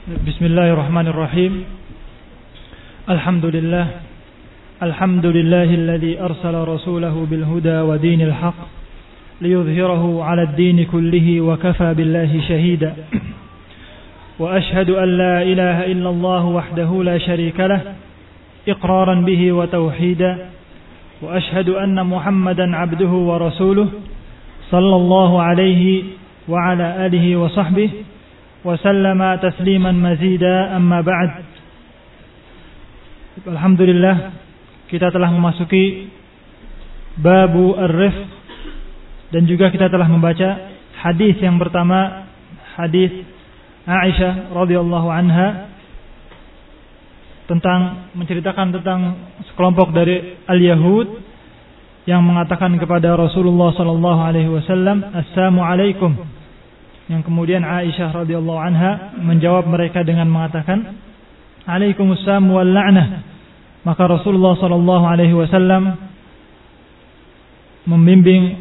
Bismillahirrahmanirrahim. Alhamdulillahi alladhi arsala rasulahu bil huda wa dinil haqq liyudhhirahu 'ala ad-din kullihi wa kafa billahi shahida. Wa ashhadu an la ilaha illallah wahdahu la sharika lah iqraran bihi wa tauhida. Wa ashhadu anna Muhammadan 'abduhu wa rasuluhu sallallahu alaihi wa ala alihi wa sahbihi wa sallama tasliman mazida, amma ba'd. Alhamdulillah, kita telah memasuki babu ar-rifq, dan juga kita telah membaca hadis yang pertama, hadis Aisyah radhiyallahu anha, tentang menceritakan tentang sekelompok dari al-Yahud yang mengatakan kepada Rasulullah sallallahu alaihi wasallam, "Assalamu alaikum." Yang kemudian Aisyah radhiyallahu anha menjawab mereka dengan mengatakan, "Alaikumussalam wal la'nah." Maka Rasulullah sallallahu alaihi wasallam membimbing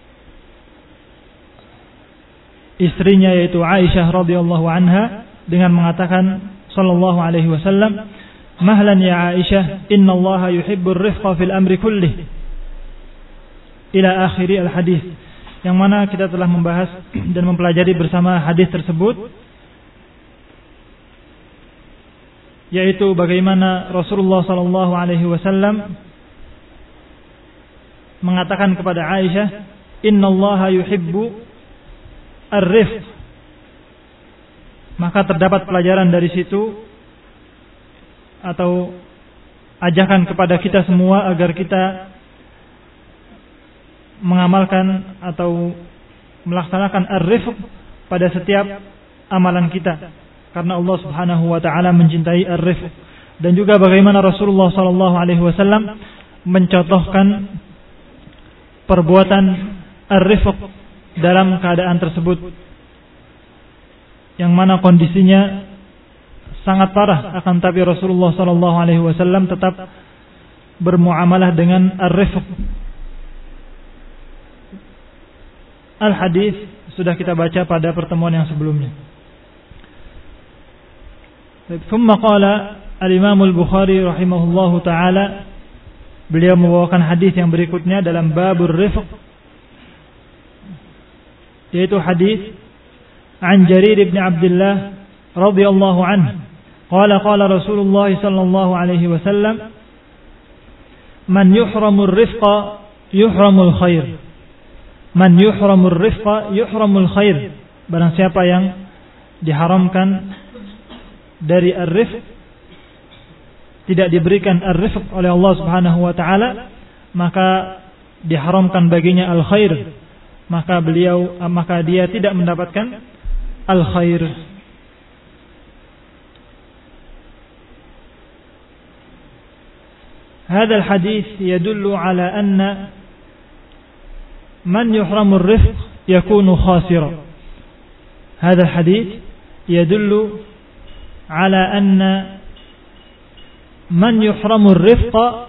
istrinya, yaitu Aisyah radhiyallahu anha, dengan mengatakan sallallahu alaihi wasallam, "Mahlan ya Aisyah, innallaha yuhibbur rifqa fil amri kullih." Ila akhiri al-hadis. Yang mana kita telah membahas dan mempelajari bersama hadis tersebut, yaitu bagaimana Rasulullah sallallahu alaihi wasallam mengatakan kepada Aisyah, "Innallaha yuhibbu ar-rifq." Maka terdapat pelajaran dari situ, atau ajakan kepada kita semua agar kita mengamalkan atau melaksanakan ar-rifq pada setiap amalan kita, karena Allah Subhanahu wa taala mencintai ar-rifq. Dan juga bagaimana Rasulullah sallallahu alaihi wasallam mencontohkan perbuatan ar-rifq dalam keadaan tersebut, yang mana kondisinya sangat parah, akan tapi Rasulullah sallallahu alaihi wasallam tetap bermuamalah dengan ar-rifq. Al-hadis sudah kita baca pada pertemuan yang sebelumnya. Thumma qala al-Imam al-Bukhari rahimahullahu taala, beliau membawakan hadis yang berikutnya dalam babur rifq, yaitu hadis an Jarir bin Abdullah radhiyallahu anhu qala qala Rasulullah sallallahu alaihi wasallam, "Man yuhramur rifqa yuhramul khair. Man yuhramur rifqa yuhramul khair." Barang siapa yang diharamkan dari ar-rifq, tidak diberikan ar-rifq oleh Allah Subhanahu wa taala, maka diharamkan baginya al-khair, maka dia tidak mendapatkan al-khair. Hadha al-hadis yadullu ala anna man yuhramur rifq yakunu khasira. Hadha al-hadith yadullu ala anna man yuhramur rifqa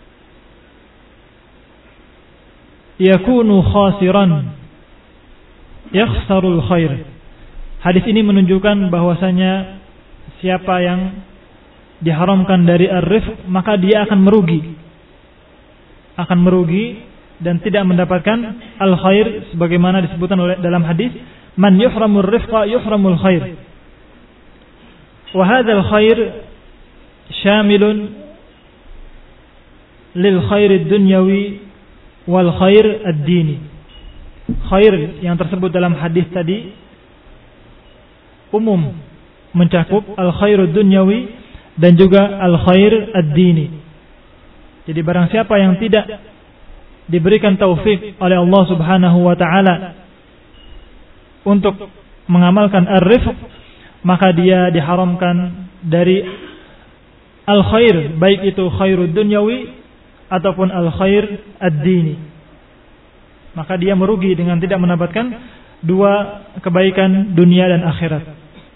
yakunu khasiran, yakhsarul khair. Hadis ini menunjukkan bahwasanya siapa yang diharamkan dari ar-rifq, maka dia akan merugi dan tidak mendapatkan al-khair, sebagaimana disebutkan oleh dalam hadis, "Man yuhramur rifqa yuhramul khair." Wa hadzal khair syamilun lil khair ad-dunyawi wal khair ad-dini. Khair yang tersebut dalam hadis tadi umum, mencakup al-khair ad-dunyawi dan juga al-khair ad-dini. Jadi barang siapa yang tidak diberikan taufik oleh Allah Subhanahu wa taala untuk mengamalkan ar-rifq, maka dia diharamkan dari al-khair, baik itu khairud dunyawi ataupun al-khair ad-dini. Maka dia merugi dengan tidak mendapatkan dua kebaikan dunia dan akhirat.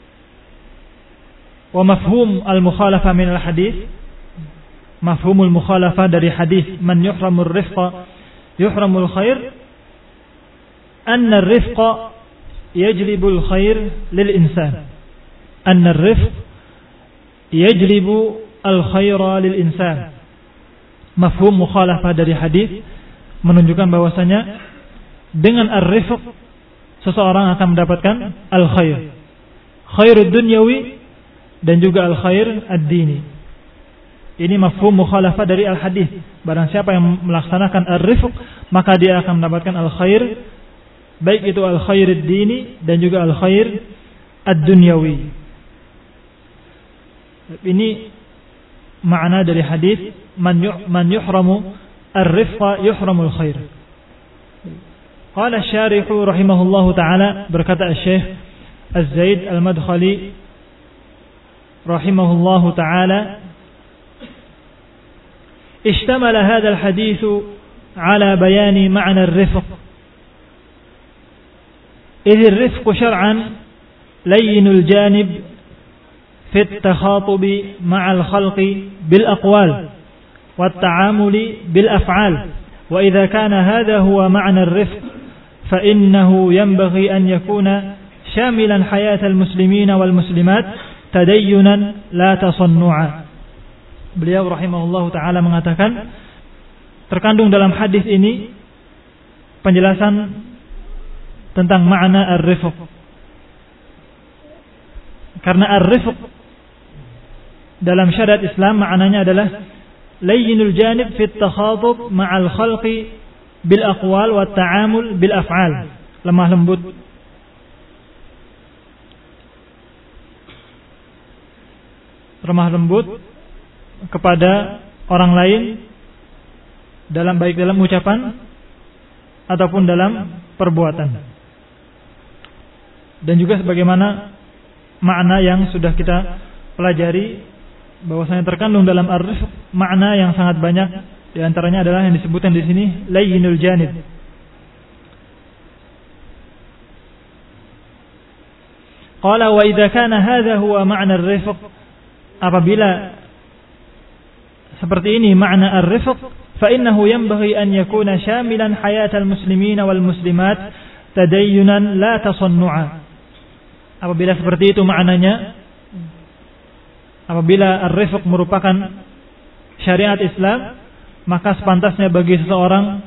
Wa mafhum al-mukhalafah min al-hadis, mafhumul mukhalafah dari hadis man yuhramur rifqa yuhramul khair, anna ar-rifqa yajlibul khair lil insan. anna ar-rifq yajlibu al-khaira lil insan. Mafhum mukhalafah dari hadis menunjukkan bahwasanya dengan ar-rifq seseorang akan mendapatkan al-khair. Khairud dunyawi dan juga al-khair ad-dini. Ini mafhum mukhalafah dari al-hadis. Barang siapa yang melaksanakan ar-rifq, maka dia akan mendapatkan al-khair, baik itu al-khair ad-dini dan juga al-khair ad-dunyawi. Ini makna dari hadis man yuhramu ar-rifqa yuhramul khair. Qala asy-syarih rahimahullahu taala, berkata Syekh Az-Zaid Al-Madkhali rahimahullahu taala, اشتمل هذا الحديث على بيان معنى الرفق، إذ الرفق شرعا لين الجانب في التخاطب مع الخلق بالأقوال والتعامل بالأفعال، وإذا كان هذا هو معنى الرفق فإنه ينبغي أن يكون شاملا حياة المسلمين والمسلمات تدينا لا تصنعا. Beliau rahimahullahu ta'ala mengatakan, terkandung dalam hadis ini penjelasan tentang makna ar-rifq. Karena ar-rifq dalam syariat Islam maknanya adalah layyinul janib fit takhatub ma'al khalqi bil aqwal wat ta'amul bil af'al. Lemah lembut, kepada orang lain baik dalam ucapan ataupun dalam perbuatan. Dan juga sebagaimana makna yang sudah kita pelajari, bahwasanya terkandung dalam ar-rifq makna yang sangat banyak, di antaranya adalah yang disebutkan di sini layyinul janib. Qala wa idza kana hadha huwa ma'na ar-rifq, apabila seperti ini makna ar-rifq, fa innahu yanbaghi an yakuna syamilan hayatal muslimin wal muslimat tadayyunan la tasannu'a. Apabila seperti itu maknanya, apabila ar-rifq merupakan syariat Islam, maka sepantasnya bagi seseorang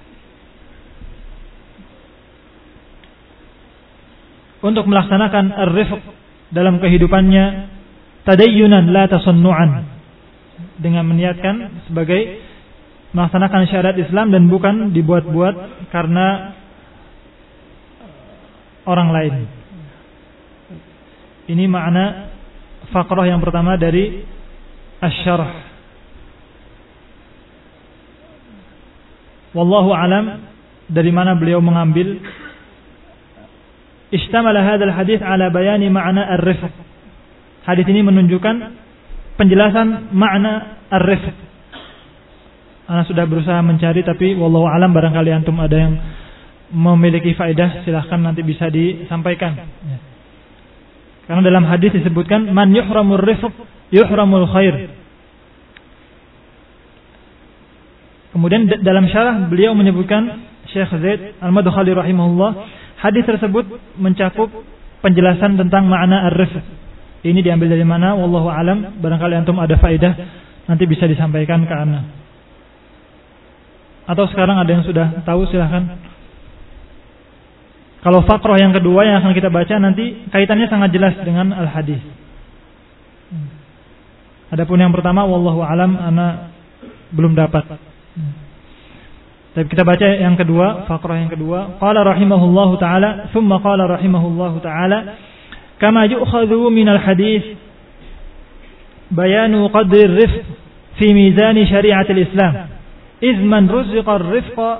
untuk melaksanakan ar-rifq dalam kehidupannya tadayyunan la tasannu'an, dengan meniatkan sebagai melaksanakan syariat Islam dan bukan dibuat-buat karena orang lain. Ini makna faqrah yang pertama dari asy-syarh. Wallahu alam dari mana beliau mengambil istamala hadzal hadits ala bayani ma'na ar-rifq. Hadis ini menunjukkan penjelasan makna ar-rifq. Ana sudah berusaha mencari, tapi wallahu alam barangkali antum ada yang memiliki faedah, silahkan nanti bisa disampaikan. Karena dalam hadis disebutkan man yuhramur rifq yuhramul khair. Kemudian dalam syarah beliau menyebutkan, Syekh Zaid Al-Madkhali rahimahullah, hadis tersebut mencakup penjelasan tentang makna ar-rifq. Ini diambil dari mana? Wallahu alam. Barangkali antum ada faedah, nanti bisa disampaikan ke ana. Atau sekarang ada yang sudah tahu, silahkan. Kalau faqrah yang kedua yang akan kita baca nanti kaitannya sangat jelas dengan al-hadis. Adapun yang pertama wallahu alam ana belum dapat. Tapi kita baca yang kedua, faqrah yang kedua. Qala rahimahullahu taala, thumma qala rahimahullahu taala, kama yu'khadhu minal hadis bayanu qadri ar-rifq fi mizan syariatil Islam. Idh man ruziqa ar-rifqa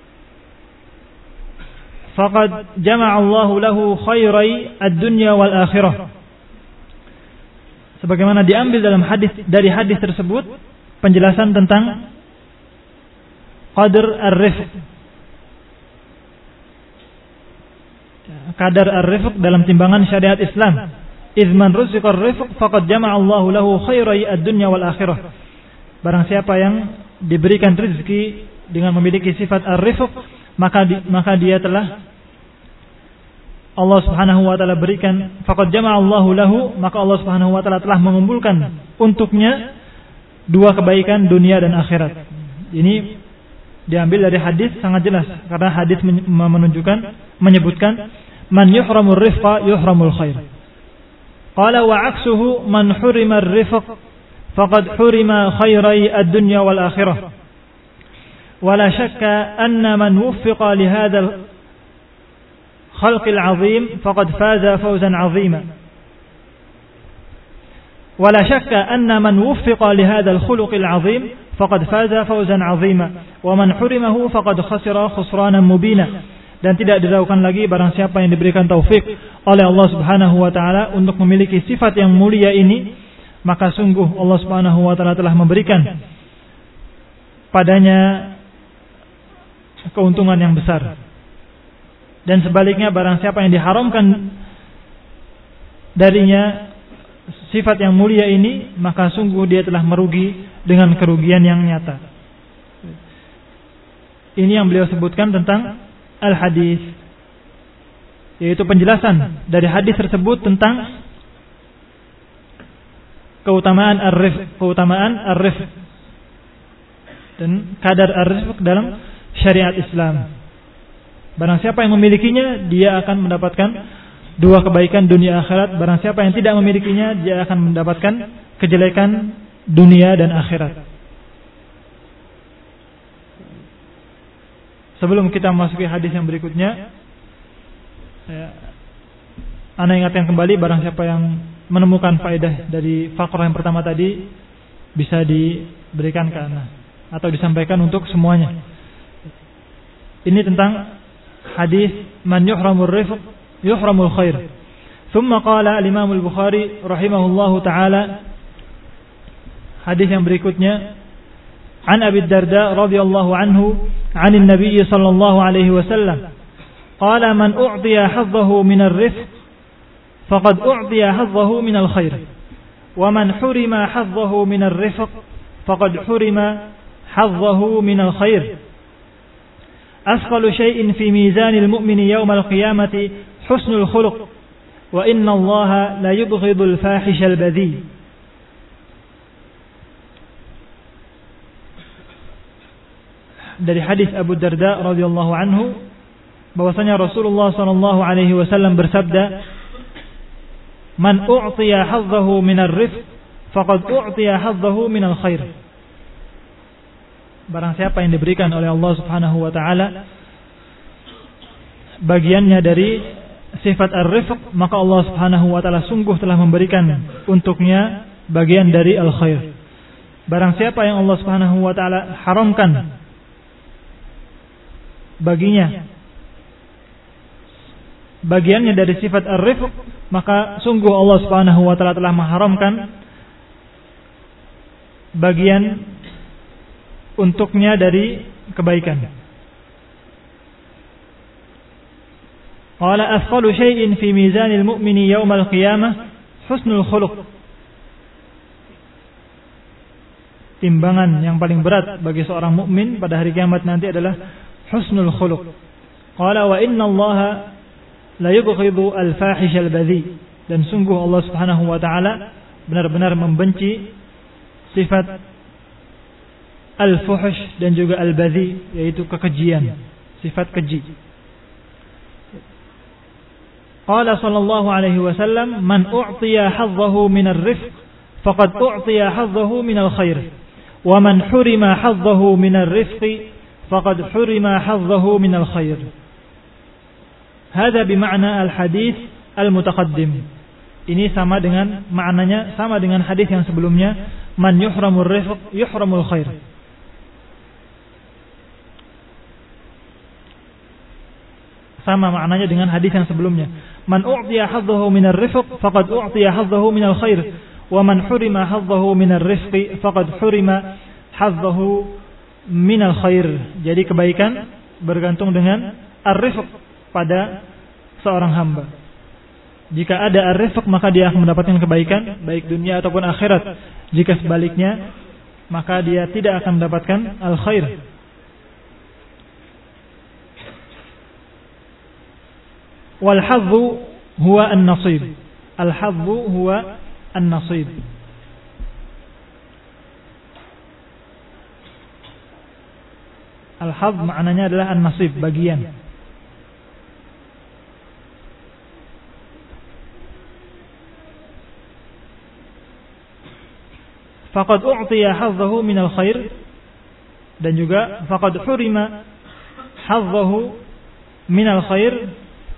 faqad jama'a Allahu lahu khairai ad-dunya wal akhirah. Sebagaimana diambil dalam hadis, dari hadis tersebut penjelasan tentang qadar ar-rifq. Kadar ar-rifq dalam timbangan syariat Islam. Idz man ruziqa ar-rifq faqad jama'a Allahu lahu khairai ad-dunya wal akhirah. Barang siapa yang diberikan rezeki dengan memiliki sifat ar-rifq, maka dia telah Allah Subhanahu wa taala berikan, faqad jama'allahu lahu, maka Allah Subhanahu wa taala telah mengumpulkan untuknya dua kebaikan dunia dan akhirat. Ini diambil dari hadis sangat jelas, karena hadis menyebutkan man yuhramur rifqa yuhramul khair. Qala wa aksuhu man hurima ar-rifq faqad hurima khairai ad-dunya wal akhirah. Wa la shakka anna man wuffiqa li hadzal خلق العظيم فقد فاز فوزا عظيما ولا شك أن من وفق لهذا الخلق العظيم فقد فاز فوزا عظيما ومن حرمه فقد خسر خسرانا مبينا. Dan tidak diragukan lagi barang siapa yang diberikan taufik oleh Allah Subhanahu wa taala untuk memiliki sifat yang mulia ini, maka sungguh Allah Subhanahu wa taala telah memberikan padanya keuntungan yang besar. Dan sebaliknya barang siapa yang diharamkan darinya sifat yang mulia ini, maka sungguh dia telah merugi dengan kerugian yang nyata. Ini yang beliau sebutkan tentang al-hadis, yaitu penjelasan dari hadis tersebut tentang keutamaan ar-rifq dan kadar ar-rifq dalam syariat Islam. Barang siapa yang memilikinya, dia akan mendapatkan dua kebaikan dunia akhirat. Barang siapa yang tidak memilikinya, dia akan mendapatkan kejelekan dunia dan akhirat. Sebelum kita memasuki hadis yang berikutnya, ana ingatkan kembali, barang siapa yang menemukan faedah dari faqrah yang pertama tadi, bisa diberikan ke ana atau disampaikan untuk semuanya. Ini tentang hadis man yuhramur rifq yuhramul khair. Thumma qala al-Imam al-Bukhari rahimahullahu taala, hadis yang berikutnya, an Abi Darda radhiyallahu anhu 'anil Nabi sallallahu alaihi wasallam qala man u'tiya haddahu min ar-rifq faqad u'tiya haddahu min al-khair wa man hurima haddahu min ar-rifq faqad hurima haddahu min al-khair. أثقل شيء في ميزان المؤمن يوم القيامة حسن الخلق وإن الله لا يبغض الفاحش البذيء. Dari hadis Abu Darda radhiyallahu anhu bahwasanya Rasulullah sallallahu alaihi wasallam bersabda, man u'tiya haddahu min ar-rifq faqad u'tiya haddahu min al-khair. Barang siapa yang diberikan oleh Allah Subhanahu wa taala bagiannya dari sifat ar-rifq, maka Allah Subhanahu wa taala sungguh telah memberikan untuknya bagian dari al-khair. Barang siapa yang Allah Subhanahu wa taala haramkan baginya bagiannya dari sifat ar-rifq, maka sungguh Allah Subhanahu wa taala telah mengharamkan bagian untuknya dari kebaikan. Qala afqalu syai'in fi mizanil mu'mini yaumal qiyamah husnul khuluq. Timbangan yang paling berat bagi seorang mukmin pada hari kiamat nanti adalah husnul khuluq. Qala wa inna Allaha la yubghidu al-fahish al-badhi. Dan sungguh Allah Subhanahu wa taala benar-benar membenci sifat al-fuhsh dan juga al-badhi, yaitu kekejian, sifat keji. Qala sallallahu alaihi wasallam, man u'tiya haddahu min ar-rifq faqad u'tiya haddahu min al-khair wa man hurima haddahu min ar-rifq faqad hurima haddahu min al-khair. Hada bima'na al-hadis al-mutaqaddim. Ini sama dengan maknanya, sama dengan hadis yang sebelumnya, man yuhramur rifq yuhramul khair. Sama maknanya dengan hadis yang sebelumnya. Man u'tiya haddahu minar rifq faqad u'tiya haddahu minal khair wa man hurima haddahu minar rifq faqad hurima haddahu minal khair. Jadi kebaikan bergantung dengan ar-rifq pada seorang hamba. Jika ada ar-rifq, maka dia akan mendapatkan kebaikan baik dunia ataupun akhirat. Jika sebaliknya, maka dia tidak akan mendapatkan al-khair. wal hadzu huwa an-nasib. Al-hadzu huwa an-nasib. Al-hadz maknanya adalah an-nasib, bagian. Faqad u'tiya hadzahu min al-khair, dan juga faqad hurima hadzahu min al-khair.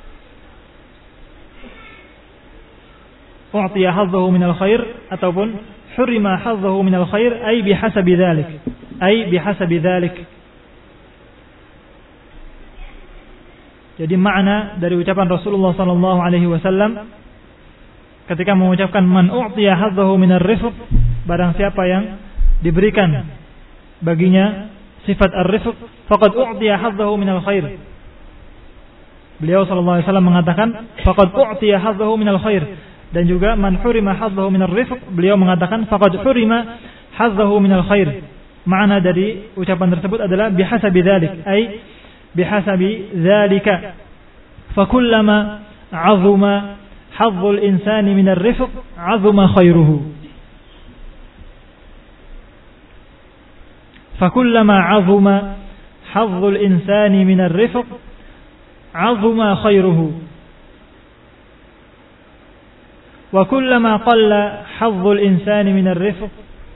U'tiya hadzahu min al-khair ataupun hurima hadzahu min al-khair ay bihasabi dzalik. Ay bihasabi dzalik. Jadi makna dari ucapan Rasulullah sallallahu alaihi wasallam ketika mengucapkan man u'tiya hadzahu min ar-rifq, barang siapa yang diberikan baginya sifat ar-rifq, faqad u'tiya hadzahu min al-khair. Beliau sallallahu alaihi wasallam mengatakan faqad u'tiya hadzahu min al-khair, dan juga man hurima hadzahu min ar-rifq, beliau mengatakan faqad hurima hadzahu min al-khair. Makna dari ucapan tersebut adalah bihasabi dzalik, ay bihasabi dzalika. Fakullama 'azuma hazzul insani min ar-rifq 'azuma khairuhu. Fakullama 'azuma hazzul insani min ar-rifq 'azuma khairuhu. Wa kullama qalla hazzul insani min ar-rifq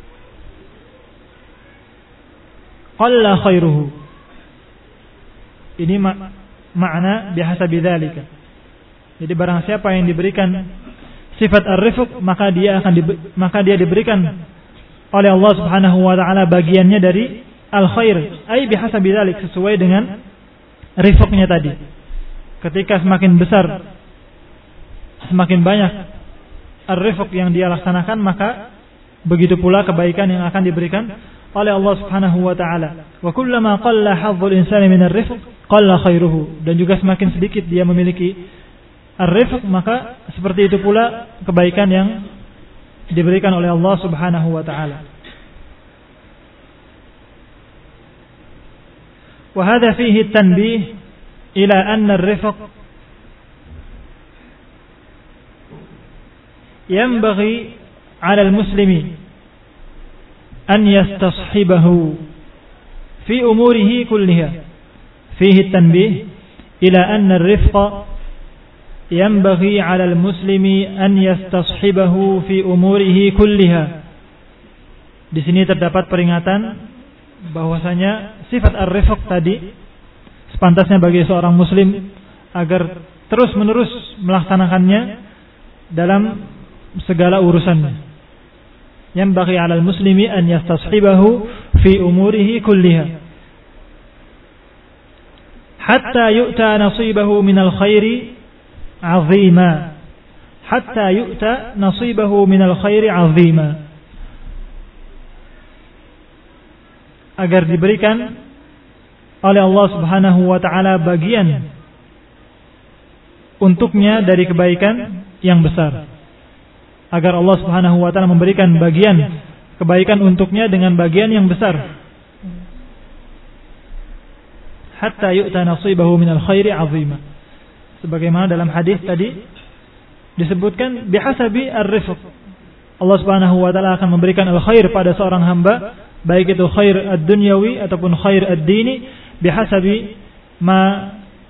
qalla khairuhu. Ini makna bihasabi dzalika. Jadi barang siapa yang diberikan sifat ar-rifq, maka dia diberikan oleh Allah Subhanahu wa taala bagiannya dari al-khair, ay bihasabi dzalik, sesuai dengan rifqnya tadi. Ketika semakin besar, semakin banyak ar-rifq yang dia laksanakan, maka begitu pula kebaikan yang akan diberikan oleh Allah Subhanahu wa taala. Wa kullama qalla hazzul insani min ar-rifq qalla khairuhu. Dan juga semakin sedikit dia memiliki ar-rifq, maka seperti itu pula kebaikan yang diberikan oleh Allah Subhanahu wa taala. Wa hadha fihi at-tanbih ila anna ar-rifq yanbaghi 'ala al-muslimi an yastashibahu fi umurihi kulliha. Fihi at-tanbih ila anna ar-rifqa yanbaghi 'ala al-muslimi an yastashibahu fi umurihi kulliha. Di sini terdapat peringatan bahwasanya sifat ar-rifq tadi sepantasnya bagi seorang muslim agar terus-menerus melaksanakannya dalam segala urusannya. Yanbaghi 'ala al-muslimi an yastashibahu fi umurihi kulliha hatta yu'ta nasibahu min al-khairi 'azima. Hatta yu'ta nasibahu min al-khairi 'azima. Agar diberikan oleh Allah Subhanahu wa taala bagian untuknya dari kebaikan yang besar. Agar Allah Subhanahu wa taala memberikan bagian kebaikan untuknya dengan bagian yang besar. Hatta yu'ta nasibahu minal khairi 'azima. Sebagaimana dalam hadis tadi disebutkan bihasabi ar-rifq. Allah Subhanahu wa taala akan memberikan al-khair pada seorang hamba, baik itu khair ad-dunyawi ataupun khair ad-dini, bihasabi ma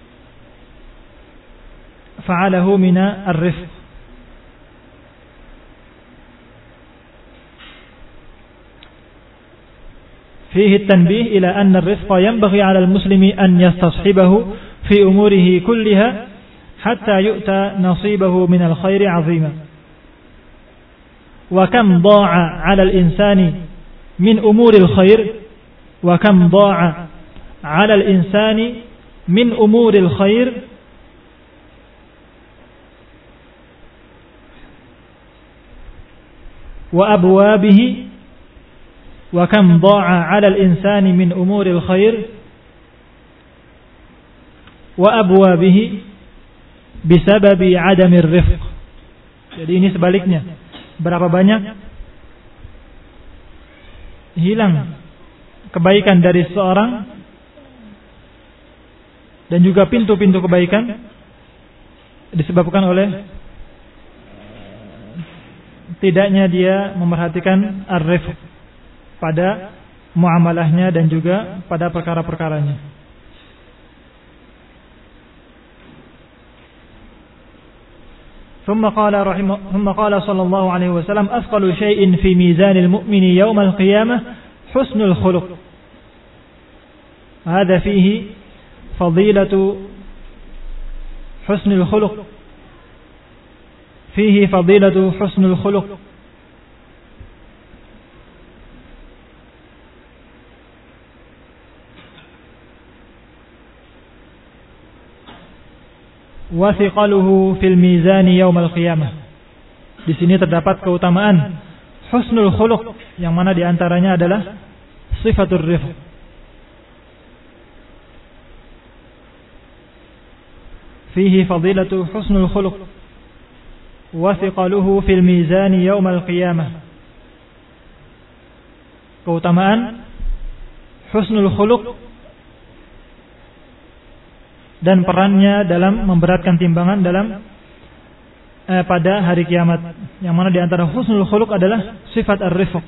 fa'alahu min ar-rifq. فيه التنبيه إلى أن الرفق ينبغي على المسلم أن يستصحبه في أموره كلها حتى يؤتى نصيبه من الخير عظيما. وكم ضاع على الإنسان من أمور الخير وكم ضاع على الإنسان من أمور الخير وأبوابه وكم ضاع على الإنسان من أمور الخير وأبوابه بسبب عدم الرفق. Jadi ini sebaliknya, berapa banyak hilang kebaikan dari seseorang dan juga pintu-pintu kebaikan disebabkan oleh tidaknya dia memerhatikan ar-rifq pada muamalahnya dan juga pada perkara-perkaranya. ثم قال صلى الله عليه وسلم أثقل شيء في ميزان المؤمن يوم القيامة حسن الخلق. هذا فيه فضيلة حسن الخلق. فيه فضيلة حسن الخلق. Wathiqaluhu fil mizani yaumal qiyamah. Di sini terdapat keutamaan husnul khuluq, yang mana diantaranya adalah sifatur rifq. Fihi fadilatu husnul khuluq. Wathiqaluhu fil mizani yaumal qiyamah. Keutamaan husnul khuluq dan perannya dalam memberatkan timbangan dalam pada hari kiamat, yang mana di antara husnul khuluq adalah sifat ar-rifq.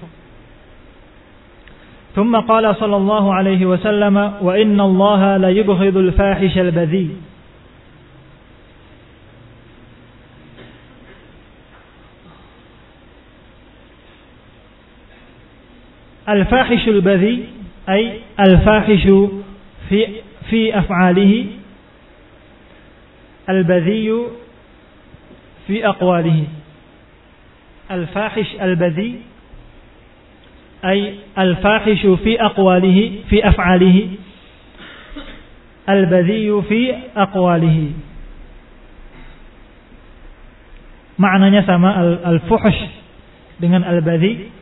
Thumma qala sallallahu alaihi wasallam wa inna Allaha la yubghidul fahisha al-badhi. Al-fahishul badhi ay al-fahishu fi af'alihi, al-badhi fi aqwalihi. Al-fahish al-badhi ay al-fahishu fi aqwalihi fi af'alihi, al-badhi fi aqwalihi. Maknanya sama, al-fuhsh dengan al-badhi.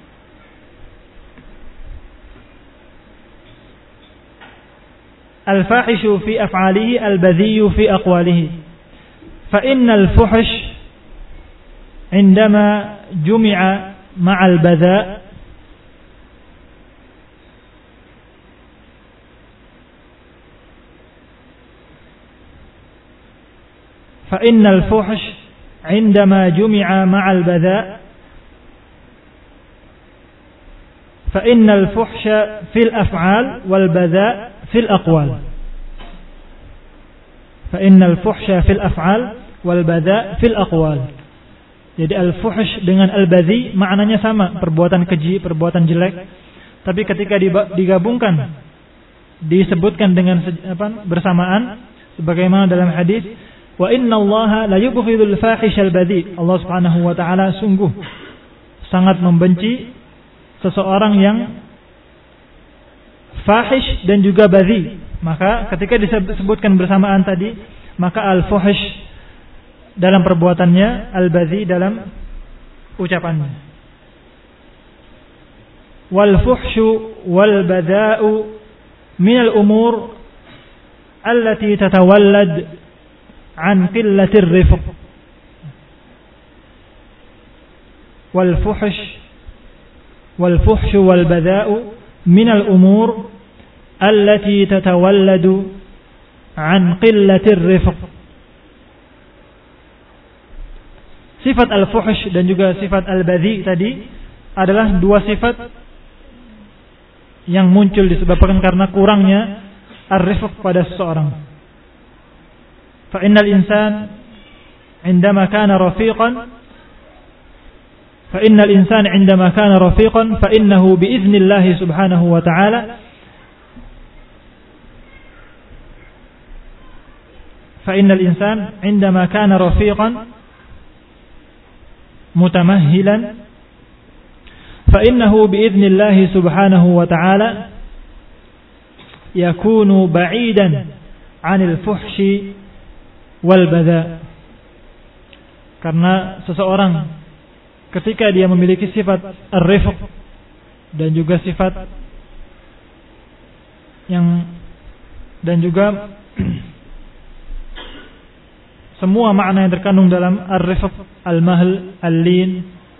Al-fahishu fi af'alihi, al-badhi fi aqwalihi. فإن الفحش عندما جمع مع البذاء فإن الفحش عندما جمع مع البذاء فإن الفحش في الأفعال والبذاء في الأقوال. فإن الفحش في الأفعال والبذاء في الأقوال. Jadi al-fuhsh dengan al-badhi maknanya sama, perbuatan keji, perbuatan jelek. Tapi ketika digabungkan, disebutkan dengan bersamaan, sebagaimana dalam hadis, wa inna Allaha la yubghidul fahisha al-badhi. Allah Subhanahu wa taala sungguh sangat membenci seseorang yang fahish dan juga badhi. Maka ketika disebutkan bersamaan tadi, maka al-fuhsh dalam perbuatannya, al-badhi dalam ucapannya. Wal-fuhshu wal-badha'u min al-umur allati tatawallad an qillati ar-rifq. Wal-fuhshu wal-badha'u min al-umur allati tatawalladu an qillatir rifq. Sifat al-fuhsh dan juga sifat al-badhi tadi adalah dua sifat yang muncul disebabkan karena kurangnya ar-rifq pada seseorang. Fa innal insan indama kana rafiqan fa innahu bi idznillah subhanahu wa ta'ala فإن الإنسان عندما كان رفيقا متمهلا فإنه بإذن الله سبحانه وتعالى يكون بعيدا عن الفحش والبذاء. Karena seseorang ketika dia memiliki sifat ar-rifq dan juga sifat yang dan juga semua makna yang terkandung dalam ar-rifq, al-mahl, al-lin,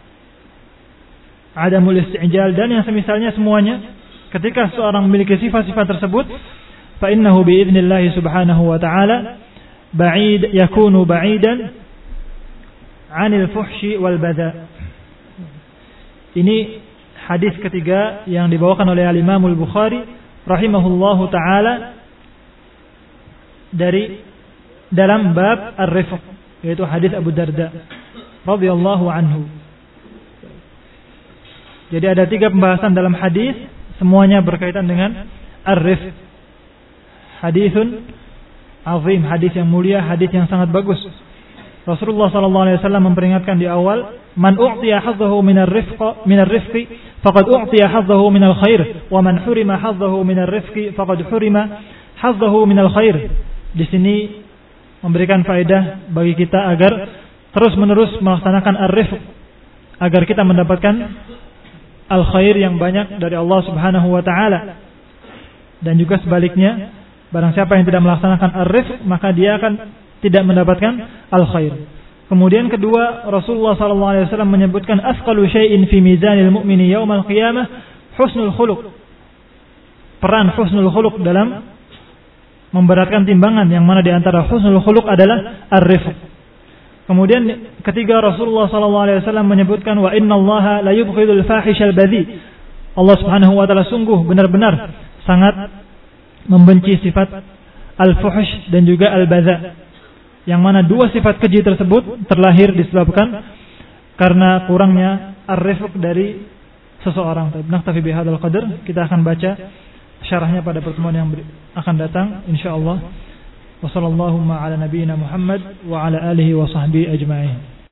adamul isti'jal dan yang semisalnya semuanya, ketika seorang memiliki sifat-sifat tersebut, fa innahu bi idznillah subhanahu wa ta'ala, yakunu ba'idan 'anil fuhshi wal badha. Ini hadis ketiga yang dibawakan oleh Al-Imam Al-Bukhari rahimahullahu taala dalam bab ar-rifq, yaitu hadis Abu Darda radhiyallahu anhu. Jadi ada 3 pembahasan dalam hadis, semuanya berkaitan dengan ar-rifq. Hadisun azim, hadis yang mulia, hadis yang sangat bagus. Rasulullah sallallahu alaihi wasallam memperingatkan di awal, man u'tiya hadzahu minar rifqi faqad u'tiya hadzahu minal khair, wa man hurima hadzahu minar rifqi faqad hurima hadzahu minal khair. Di sini memberikan faedah bagi kita agar terus-menerus melaksanakan ar-rifq, agar kita mendapatkan al-khair yang banyak dari Allah Subhanahu wa taala. Dan juga sebaliknya, barang siapa yang tidak melaksanakan ar-rifq, maka dia akan tidak mendapatkan al-khair. Kemudian kedua, Rasulullah sallallahu alaihi wasallam menyebutkan asqalu syai'in fi mizanil mu'mini yaumal qiyamah husnul khuluq. Peran husnul khuluq dalam memberatkan timbangan, yang mana di antara husnul khuluq adalah ar-rifq. Kemudian ketiga, Rasulullah sallallahu alaihi wasallam menyebutkan wa innallaha la yubghidul fahishal badhi. Allah Subhanahu wa taala sungguh benar-benar sangat membenci sifat al-fuhsh dan juga al-badha, yang mana 2 sifat keji tersebut terlahir disebabkan karena kurangnya ar-rifq dari seseorang. Naktafi bihadzal qadar. Kita akan baca syarahnya pada pertemuan yang akan datang insyaallah. Wassallallahu ala nabiyyina Muhammad wa ala alihi wa sahbihi ajma'in.